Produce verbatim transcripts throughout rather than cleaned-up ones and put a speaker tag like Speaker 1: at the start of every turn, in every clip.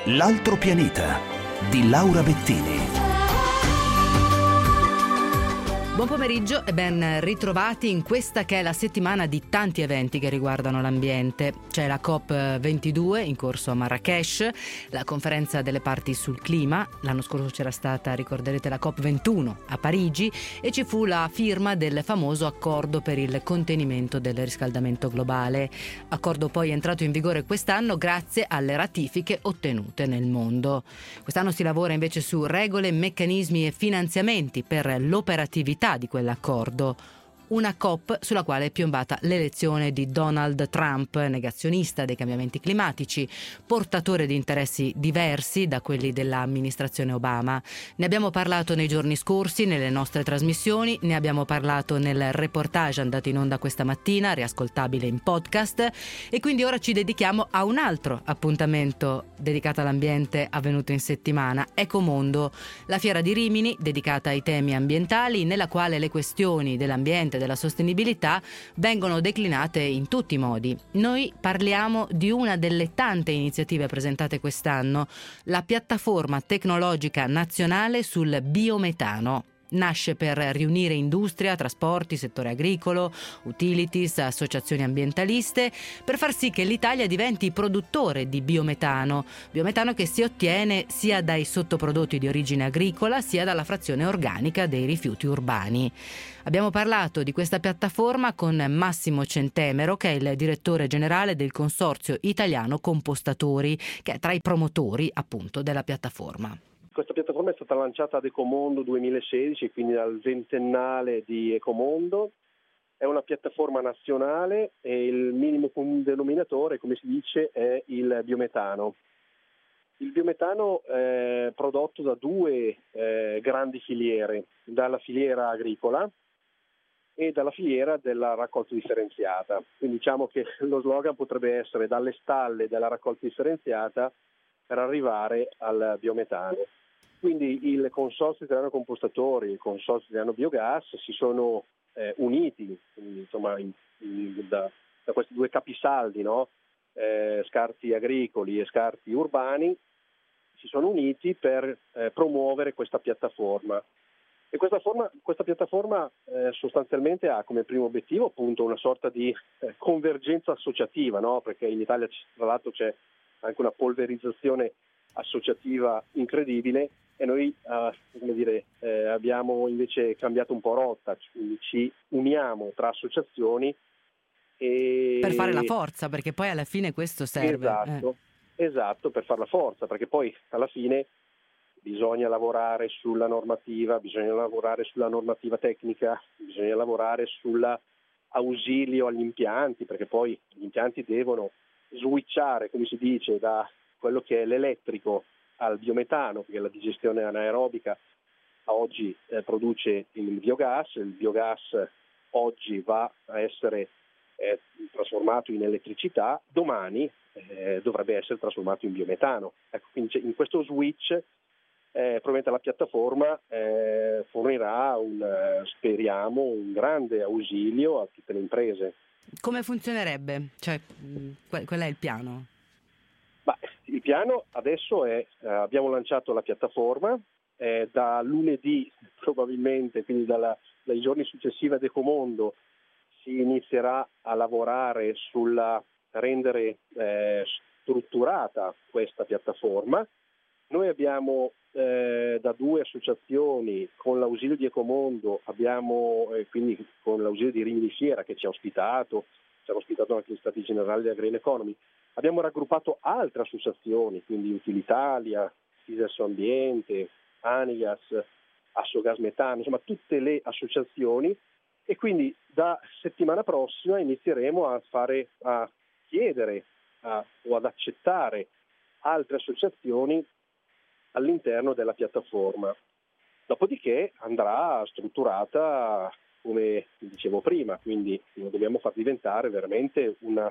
Speaker 1: L'altro pianeta di Laura Bettini.
Speaker 2: Buon pomeriggio e ben ritrovati in questa che è la settimana di tanti eventi che riguardano l'ambiente. C'è la COP ventidue in corso a Marrakech, la conferenza delle parti sul clima, l'anno scorso c'era stata, ricorderete, la COP ventuno a Parigi e ci fu la firma del famoso accordo per il contenimento del riscaldamento globale. Accordo poi entrato in vigore quest'anno grazie alle ratifiche ottenute nel mondo. Quest'anno si lavora invece su regole, meccanismi e finanziamenti per l'operatività di quell'accordo. Una COP sulla quale è piombata l'elezione di Donald Trump, negazionista dei cambiamenti climatici, portatore di interessi diversi da quelli dell'amministrazione Obama. Ne abbiamo parlato nei giorni scorsi nelle nostre trasmissioni, ne abbiamo parlato nel reportage andato in onda questa mattina, riascoltabile in podcast, e quindi ora ci dedichiamo a un altro appuntamento dedicato all'ambiente avvenuto in settimana, Ecomondo, la fiera di Rimini dedicata ai temi ambientali, nella quale le questioni dell'ambiente della sostenibilità vengono declinate in tutti i modi. Noi parliamo di una delle tante iniziative presentate quest'anno, la piattaforma tecnologica nazionale sul biometano. Nasce per riunire industria, trasporti, settore agricolo, utilities, associazioni ambientaliste, per far sì che l'Italia diventi produttore di biometano, biometano che si ottiene sia dai sottoprodotti di origine agricola sia dalla frazione organica dei rifiuti urbani. Abbiamo parlato di questa piattaforma con Massimo Centemero, che è il direttore generale del Consorzio Italiano Compostatori, che è tra i promotori appunto della piattaforma.
Speaker 3: Questa piattaforma è stata lanciata ad Ecomondo duemilasedici, quindi dal ventennale di Ecomondo. È una piattaforma nazionale e il minimo comune denominatore, come si dice, è il biometano. Il biometano è prodotto da due eh, grandi filiere, dalla filiera agricola e dalla filiera della raccolta differenziata. Quindi diciamo che lo slogan potrebbe essere dalle stalle della raccolta differenziata per arrivare al biometano. Quindi il Consorzio Italiano Compostatori e il Consorzio Italiano Biogas si sono eh, uniti, quindi, insomma, in, in, da, da questi due capisaldi, no? eh, scarti agricoli e scarti urbani, si sono uniti per eh, promuovere questa piattaforma. E questa, forma, questa piattaforma eh, sostanzialmente ha come primo obiettivo appunto una sorta di eh, convergenza associativa, no? Perché in Italia tra l'altro c'è anche una polverizzazione associativa incredibile e noi uh, come dire, eh, abbiamo invece cambiato un po' rotta, quindi ci uniamo tra associazioni e...
Speaker 2: per fare la forza, perché poi alla fine questo serve.
Speaker 3: Esatto, eh. esatto, per fare la forza, perché poi alla fine bisogna lavorare sulla normativa, bisogna lavorare sulla normativa tecnica, bisogna lavorare sull'ausilio agli impianti, perché poi gli impianti devono switchare, come si dice, da quello che è l'elettrico al biometano, perché la digestione anaerobica oggi eh, produce il biogas, il biogas oggi va a essere eh, trasformato in elettricità, domani eh, dovrebbe essere trasformato in biometano. Ecco, quindi in questo switch eh, probabilmente la piattaforma eh, fornirà un, eh, speriamo, un grande ausilio a tutte le imprese.
Speaker 2: Come funzionerebbe? Cioè, qual, qual è il piano?
Speaker 3: Bah, il piano adesso è, eh, abbiamo lanciato la piattaforma, eh, da lunedì probabilmente, quindi dalla, dai giorni successivi ad Ecomondo, si inizierà a lavorare sulla rendere eh, strutturata questa piattaforma. Noi abbiamo eh, da due associazioni, con l'ausilio di Ecomondo, abbiamo eh, quindi con l'ausilio di Rimini Fiera che ci ha ospitato, ci hanno ospitato anche gli Stati Generali della Green Economy, abbiamo raggruppato altre associazioni, quindi Utilitalia, Fiserso Ambiente, Anigas, Assogas Metano, insomma tutte le associazioni, e quindi da settimana prossima inizieremo a fare, a chiedere a, o ad accettare altre associazioni all'interno della piattaforma. Dopodiché andrà strutturata come dicevo prima, quindi lo dobbiamo far diventare veramente una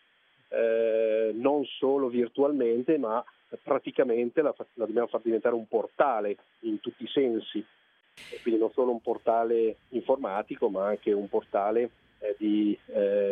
Speaker 3: Eh, non solo virtualmente, ma praticamente la, la dobbiamo far diventare un portale in tutti i sensi, e quindi non solo un portale informatico, ma anche un portale eh, di eh,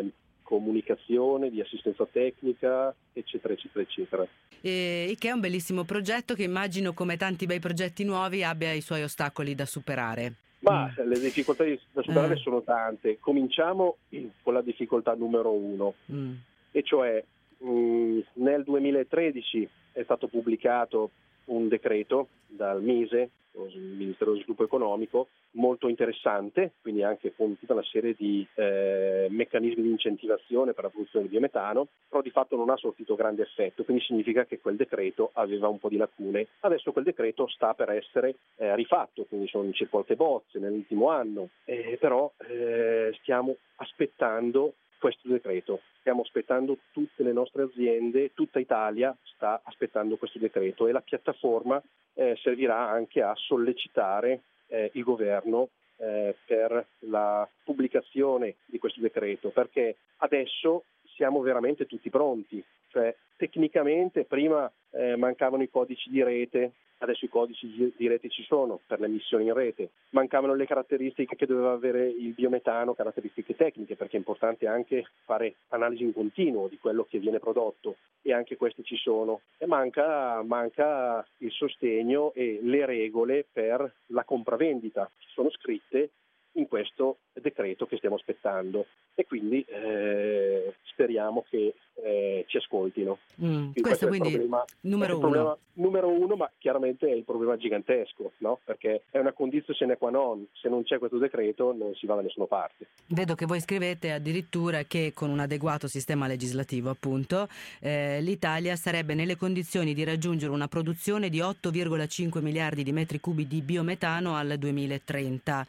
Speaker 3: comunicazione, di assistenza tecnica, eccetera, eccetera, eccetera.
Speaker 2: E che è un bellissimo progetto che immagino, come tanti bei progetti nuovi, abbia i suoi ostacoli da superare.
Speaker 3: Ma
Speaker 2: mm.
Speaker 3: le difficoltà da superare
Speaker 2: eh.
Speaker 3: sono tante. Cominciamo con la difficoltà numero uno,
Speaker 2: mm.
Speaker 3: e cioè mh, nel duemilatredici è stato pubblicato un decreto dal MISE, il Ministero dello Sviluppo Economico, molto interessante, quindi anche con tutta una serie di eh, meccanismi di incentivazione per la produzione di biometano, però di fatto non ha sortito grande effetto, quindi significa che quel decreto aveva un po' di lacune. Adesso quel decreto sta per essere eh, rifatto, quindi sono in circolate bozze nell'ultimo anno, eh, però eh, stiamo aspettando questo decreto. Stiamo aspettando, tutte le nostre aziende, tutta Italia sta aspettando questo decreto, e la piattaforma eh, servirà anche a sollecitare eh, il governo eh, per la pubblicazione di questo decreto, perché adesso siamo veramente tutti pronti. Cioè, tecnicamente prima eh, mancavano i codici di rete, adesso i codici di rete ci sono per le missioni in rete, mancavano le caratteristiche che doveva avere il biometano, caratteristiche tecniche, perché è importante anche fare analisi in continuo di quello che viene prodotto, e anche queste ci sono, e manca, manca il sostegno e le regole per la compravendita, che sono scritte in questo decreto che stiamo aspettando, e quindi eh, speriamo che eh, ci ascoltino.
Speaker 2: Mm,
Speaker 3: Quindi
Speaker 2: questo
Speaker 3: questo
Speaker 2: quindi
Speaker 3: è il problema,
Speaker 2: numero
Speaker 3: è il problema
Speaker 2: uno.
Speaker 3: numero uno, ma chiaramente è il problema gigantesco, no? Perché è una condizione sine qua non. Se non c'è questo decreto non si va da nessuna parte.
Speaker 2: Vedo che voi scrivete addirittura che con un adeguato sistema legislativo, appunto, eh, l'Italia sarebbe nelle condizioni di raggiungere una produzione di otto virgola cinque miliardi di metri cubi di biometano al duemilatrenta,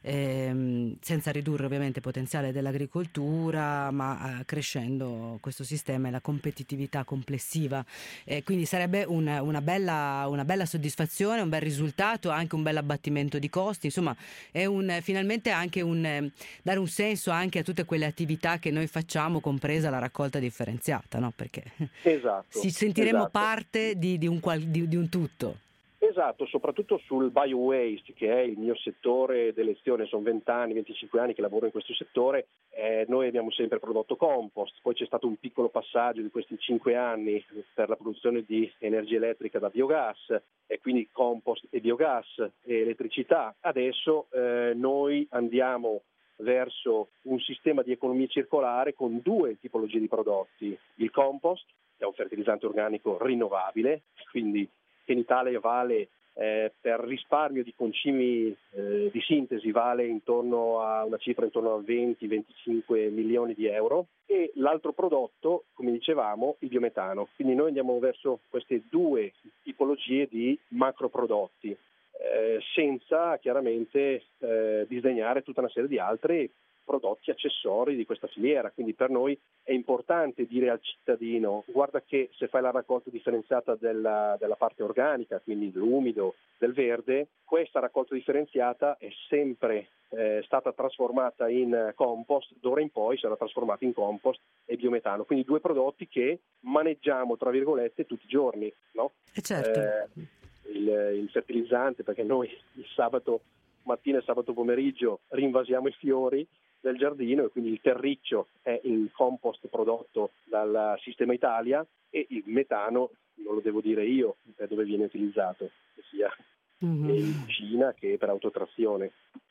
Speaker 2: ehm, senza ridurre ovviamente il potenziale dell'agricoltura, ma eh, crescendo questo sistema e la competitività complessiva. Eh, quindi sarebbe un, una, bella, una bella soddisfazione, un bel risultato, anche un bel abbattimento di costi. Insomma, è un, finalmente anche un eh, dare un senso anche a tutte quelle attività che noi facciamo, compresa la raccolta differenziata, no? Perché
Speaker 3: Esatto,
Speaker 2: ci sentiremo
Speaker 3: esatto.
Speaker 2: parte di, di, un qual, di, di un tutto.
Speaker 3: Esatto, soprattutto sul bio-waste, che è il mio settore d'elezione. Sono vent'anni, venticinque anni che lavoro in questo settore. Eh, noi abbiamo sempre prodotto compost, poi c'è stato un piccolo passaggio di questi cinque anni per la produzione di energia elettrica da biogas, e quindi compost e biogas e elettricità. Adesso eh, noi andiamo verso un sistema di economia circolare con due tipologie di prodotti: il compost, che è un fertilizzante organico rinnovabile, quindi che in Italia vale eh, per risparmio di concimi eh, di sintesi vale intorno a una cifra intorno a venti venticinque milioni di euro, e l'altro prodotto, come dicevamo, il biometano. Quindi noi andiamo verso queste due tipologie di macroprodotti, eh, senza chiaramente eh, disdegnare tutta una serie di altri prodotti accessori di questa filiera. Quindi per noi è importante dire al cittadino: guarda che se fai la raccolta differenziata della, della parte organica, quindi dell'umido, del verde, questa raccolta differenziata è sempre eh, stata trasformata in compost, d'ora in poi sarà trasformata in compost e biometano, quindi due prodotti che maneggiamo tra virgolette tutti i giorni, no?
Speaker 2: E certo.
Speaker 3: Eh, il, il fertilizzante, perché noi il sabato mattina e sabato pomeriggio rinvasiamo i fiori del giardino, e quindi il terriccio è il compost prodotto dal Sistema Italia, e il metano non lo devo dire io per dove viene utilizzato, sia
Speaker 2: Mm-hmm.
Speaker 3: in cucina che per autotrazione.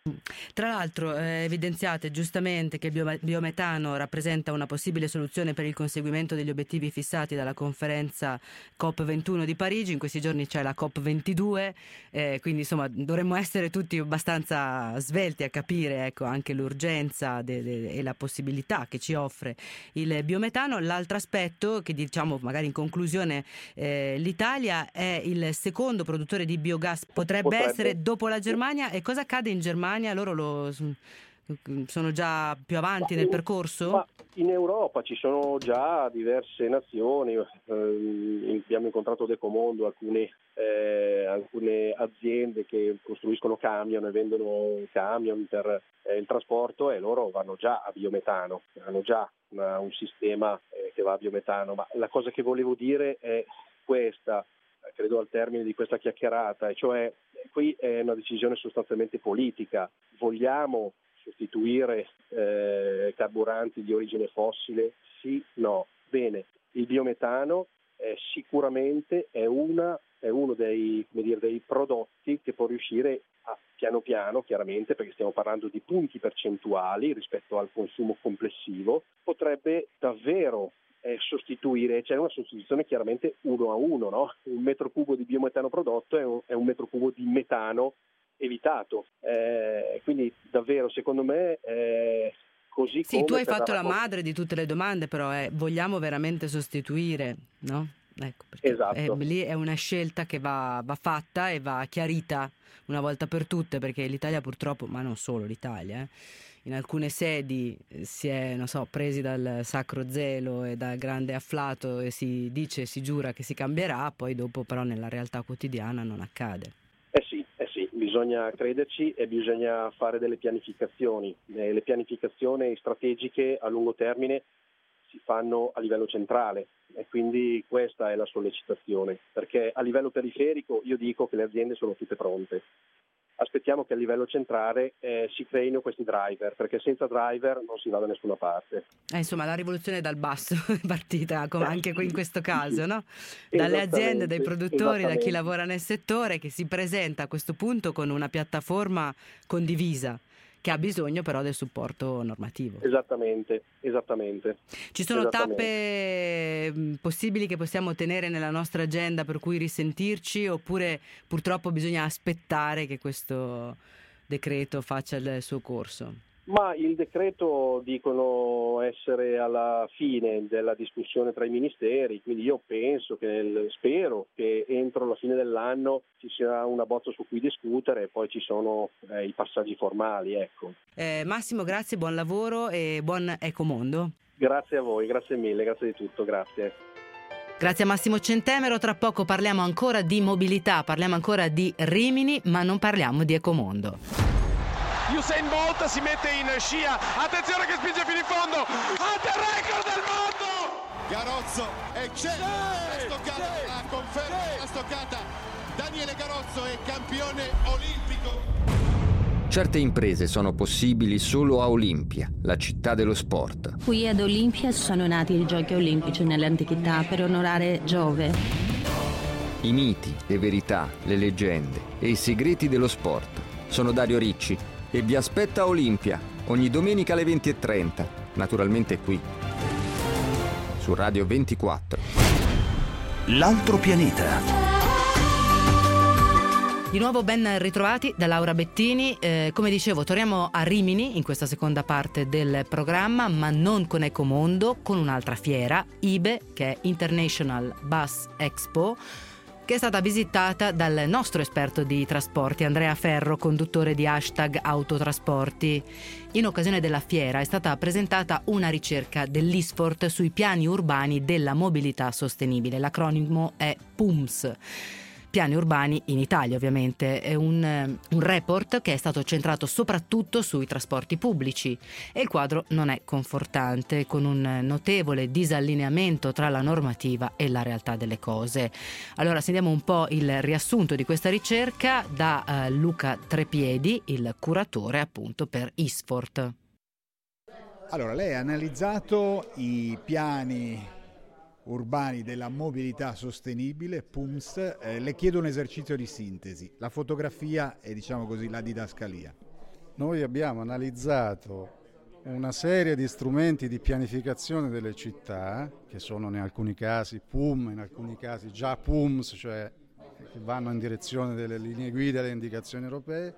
Speaker 2: Tra l'altro eh, evidenziate giustamente che il bio- biometano rappresenta una possibile soluzione per il conseguimento degli obiettivi fissati dalla conferenza COP ventuno di Parigi. In questi giorni c'è la COP ventidue, eh, quindi insomma dovremmo essere tutti abbastanza svelti a capire, ecco, anche l'urgenza de- de- e la possibilità che ci offre il biometano. L'altro aspetto che, diciamo, magari in conclusione, eh, l'Italia è il secondo produttore di biogas, potrebbe, potrebbe essere dopo la Germania. E cosa accade in Germania? Loro lo, sono già più avanti
Speaker 3: ma
Speaker 2: nel
Speaker 3: in,
Speaker 2: percorso?
Speaker 3: Ma in Europa ci sono già diverse nazioni, eh, abbiamo incontrato Decomondo, alcune, eh, alcune aziende che costruiscono camion e vendono camion per eh, il trasporto, e loro vanno già a biometano, hanno già una, un sistema eh, che va a biometano. Ma la cosa che volevo dire è questa, credo al termine di questa chiacchierata, e cioè qui è una decisione sostanzialmente politica. Vogliamo sostituire eh, carburanti di origine fossile? Sì, no. Bene, il biometano eh, sicuramente è, una, è uno dei, come dire, dei prodotti che può riuscire a piano piano, chiaramente, perché stiamo parlando di punti percentuali rispetto al consumo complessivo, potrebbe davvero eh, sostituire, c'è una sostituzione chiaramente uno a uno, no? Un metro cubo di biometano prodotto è un, è un metro cubo di metano evitato, eh, quindi davvero secondo me eh, così
Speaker 2: sì,
Speaker 3: come
Speaker 2: tu hai fatto
Speaker 3: la
Speaker 2: la madre di tutte le domande, però è, vogliamo veramente sostituire, no? Ecco, perché
Speaker 3: esatto.
Speaker 2: è, lì è una scelta che va, va fatta e va chiarita una volta per tutte, perché l'Italia purtroppo, ma non solo l'Italia, eh, in alcune sedi si è, non so, presi dal sacro zelo e dal grande afflato e si dice, si giura che si cambierà, poi dopo però nella realtà quotidiana non accade.
Speaker 3: Eh sì, eh sì, bisogna crederci e bisogna fare delle pianificazioni. Eh, le pianificazioni strategiche a lungo termine si fanno a livello centrale e quindi questa è la sollecitazione, perché a livello periferico io dico che le aziende sono tutte pronte. Aspettiamo che a livello centrale eh, si creino questi driver, perché senza driver non si va da nessuna parte.
Speaker 2: Eh, insomma, la rivoluzione dal basso è partita, come anche in questo caso, no?
Speaker 3: Sì,
Speaker 2: Dalle aziende, dai produttori, da chi
Speaker 3: esattamente.
Speaker 2: lavora nel settore, che si presenta a questo punto con una piattaforma condivisa, che ha bisogno però del supporto normativo.
Speaker 3: Esattamente, esattamente.
Speaker 2: Ci sono
Speaker 3: esattamente.
Speaker 2: tappe mh, possibili che possiamo tenere nella nostra agenda per cui risentirci, oppure purtroppo bisogna aspettare che questo decreto faccia il suo corso?
Speaker 3: Ma il decreto dicono essere alla fine della discussione tra i ministeri, quindi io penso che, spero che entro la fine dell'anno ci sia una bozza su cui discutere e poi ci sono eh, i passaggi formali. Ecco.
Speaker 2: Eh, Massimo, grazie, buon lavoro e buon Ecomondo.
Speaker 3: Grazie a voi, grazie mille, grazie di tutto, grazie.
Speaker 2: Grazie a Massimo Centemero, tra poco parliamo ancora di mobilità, parliamo ancora di Rimini, ma non parliamo di Ecomondo.
Speaker 4: Usain Bolt si mette in scia, attenzione che spinge fino in fondo, ante record del mondo!
Speaker 5: Garozzo e c'è la stoccata, la conferma la stoccata. Daniele Garozzo è campione olimpico.
Speaker 6: Certe imprese sono possibili solo a Olimpia, la città dello sport.
Speaker 7: Qui ad Olimpia sono nati i Giochi Olimpici nell'antichità per onorare Giove.
Speaker 6: I miti, le verità, le leggende e i segreti dello sport. Sono Dario Ricci e vi aspetta a Olimpia, ogni domenica alle venti e trenta, naturalmente qui, su Radio ventiquattro.
Speaker 1: L'altro pianeta.
Speaker 2: Di nuovo ben ritrovati da Laura Bettini. Eh, come dicevo, torniamo a Rimini in questa seconda parte del programma, ma non con Ecomondo, con un'altra fiera, I B E, che è International Bus Expo, che è stata visitata dal nostro esperto di trasporti, Andrea Ferro, conduttore di hashtag Autotrasporti. In occasione della fiera è stata presentata una ricerca dell'Isfort sui piani urbani della mobilità sostenibile. L'acronimo è P U M S. Piani urbani in Italia, ovviamente. È un, un report che è stato centrato soprattutto sui trasporti pubblici e il quadro non è confortante, con un notevole disallineamento tra la normativa e la realtà delle cose. Allora sentiamo un po' il riassunto di questa ricerca da uh, Luca Trepiedi, il curatore appunto per Isfort.
Speaker 8: Allora, lei ha analizzato i piani urbani della mobilità sostenibile, P U M S, eh, le chiedo un esercizio di sintesi, la fotografia e diciamo così la didascalia.
Speaker 9: Noi abbiamo analizzato una serie di strumenti di pianificazione delle città, che sono in alcuni casi P U M, in alcuni casi già P U M S, cioè che vanno in direzione delle linee guida e delle indicazioni europee,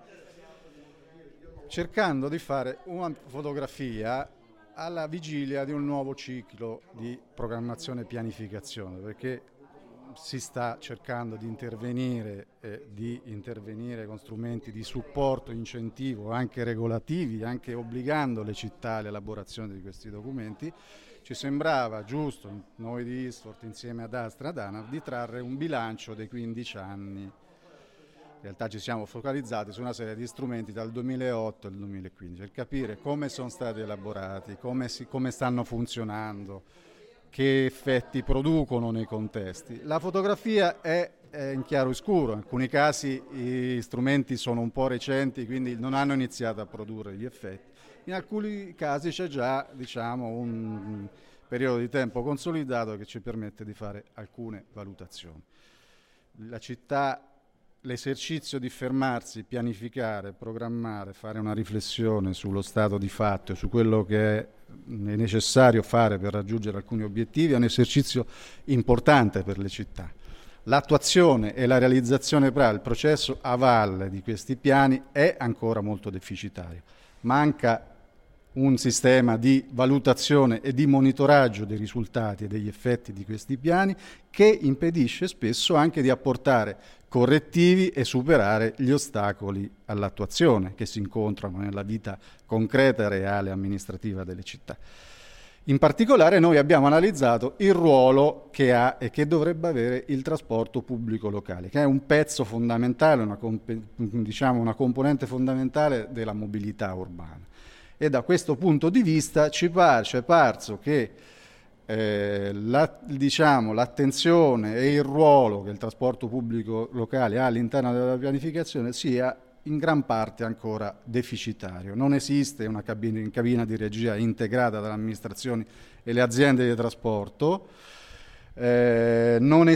Speaker 9: cercando di fare una fotografia alla vigilia di un nuovo ciclo di programmazione e pianificazione, perché si sta cercando di intervenire, eh, di intervenire con strumenti di supporto, incentivo, anche regolativi, anche obbligando le città all'elaborazione di questi documenti. Ci sembrava giusto, noi di Isfort insieme ad Astra ed ANAF, di trarre un bilancio dei quindici anni. In realtà ci siamo focalizzati su una serie di strumenti dal duemilaotto al duemilaquindici per capire come sono stati elaborati, come, si, come stanno funzionando, che effetti producono nei contesti. La fotografia è, è in chiaro e scuro, in alcuni casi i strumenti sono un po' recenti, quindi non hanno iniziato a produrre gli effetti. In alcuni casi c'è già, diciamo, un periodo di tempo consolidato che ci permette di fare alcune valutazioni. La città, l'esercizio di fermarsi, pianificare, programmare, fare una riflessione sullo stato di fatto e su quello che è necessario fare per raggiungere alcuni obiettivi è un esercizio importante per le città. L'attuazione e la realizzazione, il processo a valle di questi piani è ancora molto deficitario. Manca un sistema di valutazione e di monitoraggio dei risultati e degli effetti di questi piani che impedisce spesso anche di apportare correttivi e superare gli ostacoli all'attuazione che si incontrano nella vita concreta e reale amministrativa delle città. In particolare noi abbiamo analizzato il ruolo che ha e che dovrebbe avere il trasporto pubblico locale, che è un pezzo fondamentale, una, comp- diciamo una componente fondamentale della mobilità urbana. E da questo punto di vista ci, par- ci è parso che eh, la, diciamo, l'attenzione e il ruolo che il trasporto pubblico locale ha all'interno della pianificazione sia in gran parte ancora deficitario. Non esiste una cabina, in cabina di regia integrata dalle amministrazioni e le aziende di trasporto, eh, non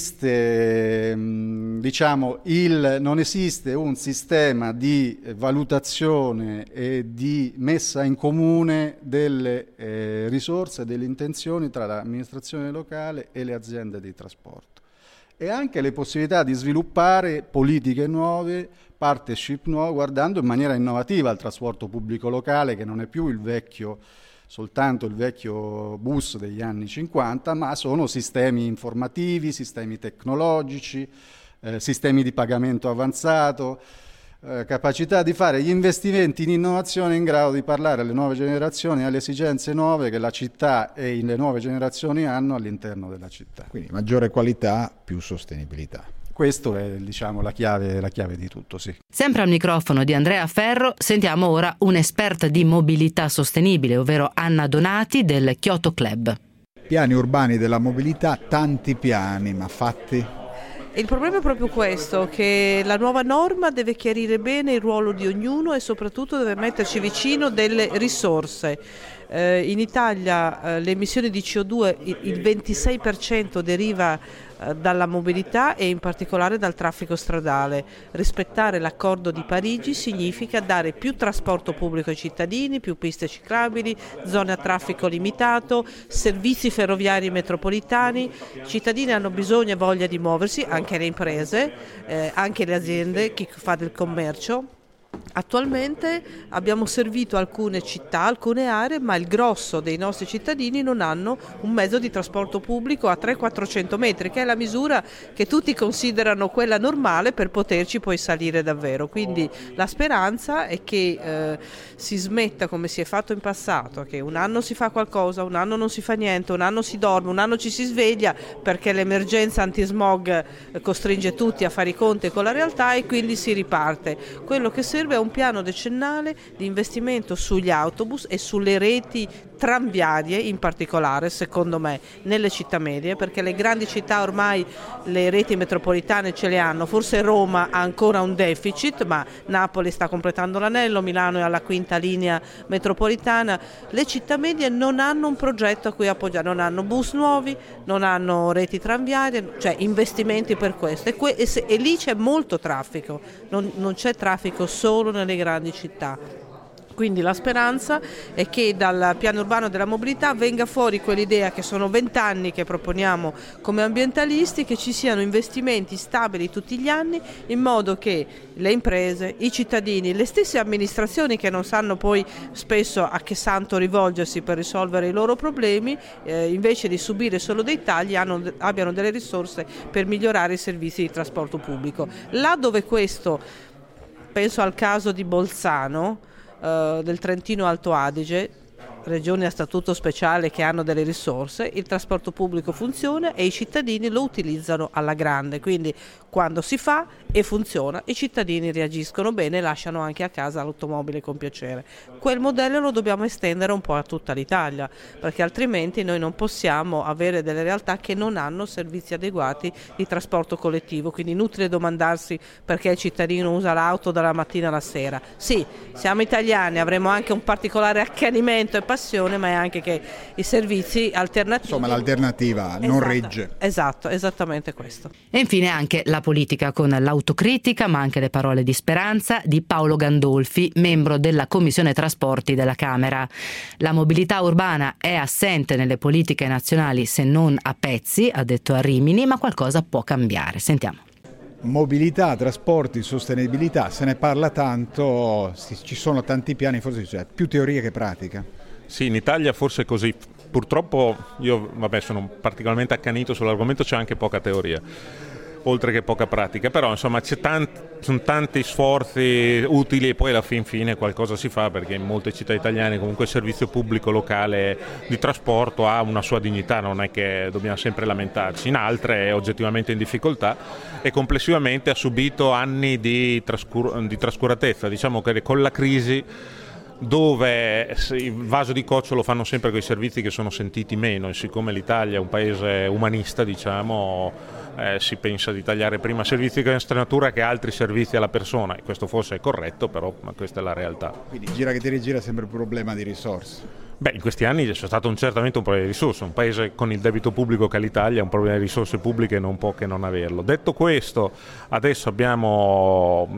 Speaker 9: esiste, mh, diciamo, il, non esiste un sistema di valutazione e di messa in comune delle eh, risorse e delle intenzioni tra l'amministrazione locale e le aziende di trasporto. E anche le possibilità di sviluppare politiche nuove, partnership nuove, guardando in maniera innovativa al trasporto pubblico locale, che non è più il vecchio, soltanto il vecchio bus degli anni cinquanta, ma sono sistemi informativi, sistemi tecnologici, eh, sistemi di pagamento avanzato, eh, capacità di fare gli investimenti in innovazione in grado di parlare alle nuove generazioni, alle esigenze nuove che la città e le nuove generazioni hanno all'interno della città.
Speaker 8: Quindi maggiore qualità, più sostenibilità.
Speaker 9: Questo è, diciamo, la chiave, la chiave di tutto, sì.
Speaker 2: Sempre al microfono di Andrea Ferro sentiamo ora un'esperta di mobilità sostenibile, ovvero Anna Donati del Kyoto Club.
Speaker 8: Piani urbani della mobilità, tanti piani, ma fatti?
Speaker 10: Il problema è proprio questo, che la nuova norma deve chiarire bene il ruolo di ognuno e soprattutto deve metterci vicino delle risorse. Eh, in Italia eh, le emissioni di C O due, il ventisei per cento deriva eh, dalla mobilità e in particolare dal traffico stradale. Rispettare l'accordo di Parigi significa dare più trasporto pubblico ai cittadini, più piste ciclabili, zone a traffico limitato, servizi ferroviari metropolitani. I cittadini hanno bisogno e voglia di muoversi, anche le imprese, eh, anche le aziende, chi fa del commercio. Attualmente abbiamo servito alcune città, alcune aree, ma il grosso dei nostri cittadini non hanno un mezzo di trasporto pubblico a trecento quattrocento metri, che è la misura che tutti considerano quella normale per poterci poi salire davvero. Quindi la speranza è che eh, si smetta, come si è fatto in passato, che un anno si fa qualcosa, un anno non si fa niente, un anno si dorme, un anno ci si sveglia perché l'emergenza antismog costringe tutti a fare i conti con la realtà e quindi si riparte. Quello che serve è un piano decennale di investimento sugli autobus e sulle reti tranviarie, in particolare secondo me nelle città medie, perché le grandi città ormai le reti metropolitane ce le hanno, forse Roma ha ancora un deficit, ma Napoli sta completando l'anello, Milano è alla quinta linea metropolitana. Le città medie non hanno un progetto a cui appoggiare, non hanno bus nuovi, non hanno reti tranviarie, cioè investimenti per questo e, que- e, se- e lì c'è molto traffico, non, non c'è traffico solo nelle grandi città. Quindi la speranza è che dal piano urbano della mobilità venga fuori quell'idea che sono vent'anni che proponiamo come ambientalisti, che ci siano investimenti stabili tutti gli anni in modo che le imprese, i cittadini, le stesse amministrazioni che non sanno poi spesso a che santo rivolgersi per risolvere i loro problemi, eh, invece di subire solo dei tagli hanno, abbiano delle risorse per migliorare i servizi di trasporto pubblico. Là dove questo, penso al caso di Bolzano, del Trentino Alto Adige, regioni a statuto speciale che hanno delle risorse, il trasporto pubblico funziona e i cittadini lo utilizzano alla grande, quindi quando si fa e funziona i cittadini reagiscono bene e lasciano anche a casa l'automobile con piacere. Quel modello lo dobbiamo estendere un po' a tutta l'Italia, perché altrimenti noi non possiamo avere delle realtà che non hanno servizi adeguati di trasporto collettivo, quindi inutile domandarsi perché il cittadino usa l'auto dalla mattina alla sera. Sì, siamo italiani, avremo anche un particolare accanimento e passione, ma è anche che i servizi alternativi...
Speaker 8: Insomma, l'alternativa non
Speaker 10: esatto,
Speaker 8: regge.
Speaker 10: Esatto, esattamente questo.
Speaker 2: E infine anche la politica con l'autocritica, ma anche le parole di speranza di Paolo Gandolfi, membro della Commissione Trasporti della Camera. La mobilità urbana è assente nelle politiche nazionali se non a pezzi, ha detto a Rimini, ma qualcosa può cambiare. Sentiamo.
Speaker 8: Mobilità, trasporti, sostenibilità, se ne parla tanto, ci sono tanti piani, forse c'è più teoria che pratica.
Speaker 11: Sì, in Italia forse è così. Purtroppo io vabbè, sono particolarmente accanito sull'argomento, c'è anche poca teoria, oltre che poca pratica, però insomma c'è tanti, sono tanti sforzi utili e poi alla fin fine qualcosa si fa, perché in molte città italiane comunque il servizio pubblico locale di trasporto ha una sua dignità, non è che dobbiamo sempre lamentarci, in altre è oggettivamente in difficoltà e complessivamente ha subito anni di, trascur- di trascuratezza, diciamo che con la crisi, dove il vaso di coccio lo fanno sempre quei servizi che sono sentiti meno, e siccome l'Italia è un paese umanista, diciamo, eh, si pensa di tagliare prima servizi di questa natura che altri servizi alla persona, e questo forse è corretto, però ma questa è la realtà.
Speaker 8: Quindi gira che ti rigira è sempre un problema di risorse.
Speaker 11: Beh, in questi anni c'è stato un, certamente un problema di risorse, un paese con il debito pubblico che è l'Italia, un problema di risorse pubbliche non può che non averlo. Detto questo, adesso abbiamo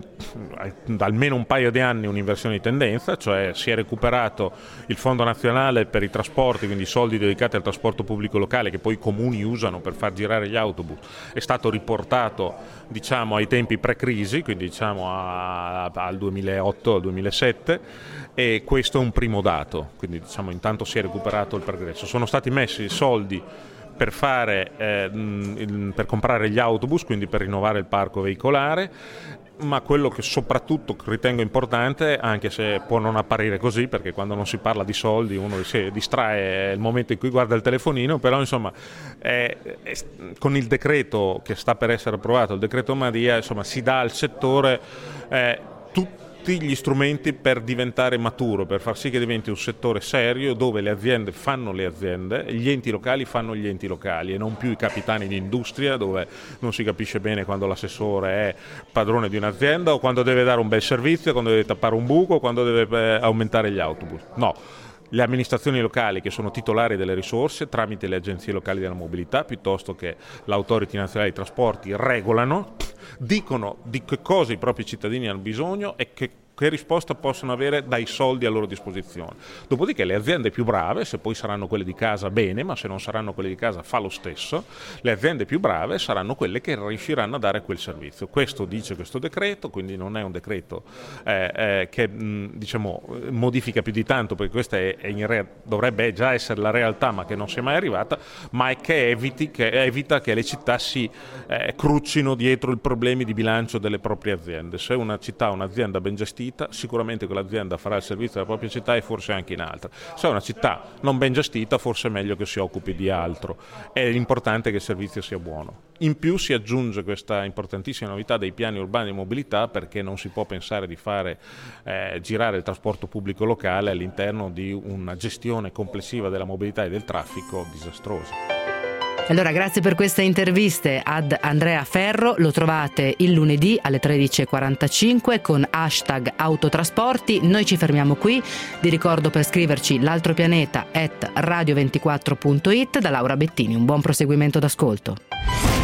Speaker 11: da almeno un paio di anni un'inversione di tendenza, cioè si è recuperato il Fondo Nazionale per i trasporti, quindi i soldi dedicati al trasporto pubblico locale che poi i comuni usano per far girare gli autobus, è stato riportato diciamo ai tempi pre-crisi, quindi diciamo a, al duemilaotto, al duemilasette, e questo è un primo dato, quindi diciamo intanto si è recuperato il progresso. Sono stati messi soldi per fare eh, per comprare gli autobus, quindi per rinnovare il parco veicolare, ma quello che soprattutto ritengo importante, anche se può non apparire così, perché quando non si parla di soldi uno si distrae, è il momento in cui guarda il telefonino, però insomma è, è, con il decreto che sta per essere approvato, il decreto Madia, insomma si dà al settore eh, tutti gli strumenti per diventare maturo, per far sì che diventi un settore serio dove le aziende fanno le aziende, gli enti locali fanno gli enti locali e non più i capitani di industria, dove non si capisce bene quando l'assessore è padrone di un'azienda o quando deve dare un bel servizio, quando deve tappare un buco, quando deve aumentare gli autobus. No. Le amministrazioni locali, che sono titolari delle risorse tramite le agenzie locali della mobilità piuttosto che l'Authority Nazionale dei Trasporti, regolano, dicono di che cosa i propri cittadini hanno bisogno e che che risposta possono avere dai soldi a loro disposizione. Dopodiché le aziende più brave, se poi saranno quelle di casa bene, ma se non saranno quelle di casa fa lo stesso, le aziende più brave saranno quelle che riusciranno a dare quel servizio. Questo dice questo decreto, quindi non è un decreto eh, eh, che mh, diciamo modifica più di tanto, perché questa è, è in re- dovrebbe già essere la realtà, ma che non si è mai arrivata, ma è che, eviti, che evita che le città si eh, cruccino dietro i problemi di bilancio delle proprie aziende. Se una città, un'azienda ben gestita, sicuramente quell'azienda farà il servizio della propria città e forse anche in altre. Se è una città non ben gestita, forse è meglio che si occupi di altro. È importante che il servizio sia buono. In più si aggiunge questa importantissima novità dei piani urbani di mobilità, perché non si può pensare di fare eh, girare il trasporto pubblico locale all'interno di una gestione complessiva della mobilità e del traffico disastrosa.
Speaker 2: Allora, grazie per queste interviste ad Andrea Ferro, lo trovate il lunedì alle tredici e quarantacinque con hashtag autotrasporti. Noi ci fermiamo qui, vi ricordo per scriverci l'altropianeta at radio ventiquattro punto it. Da Laura Bettini, un buon proseguimento d'ascolto.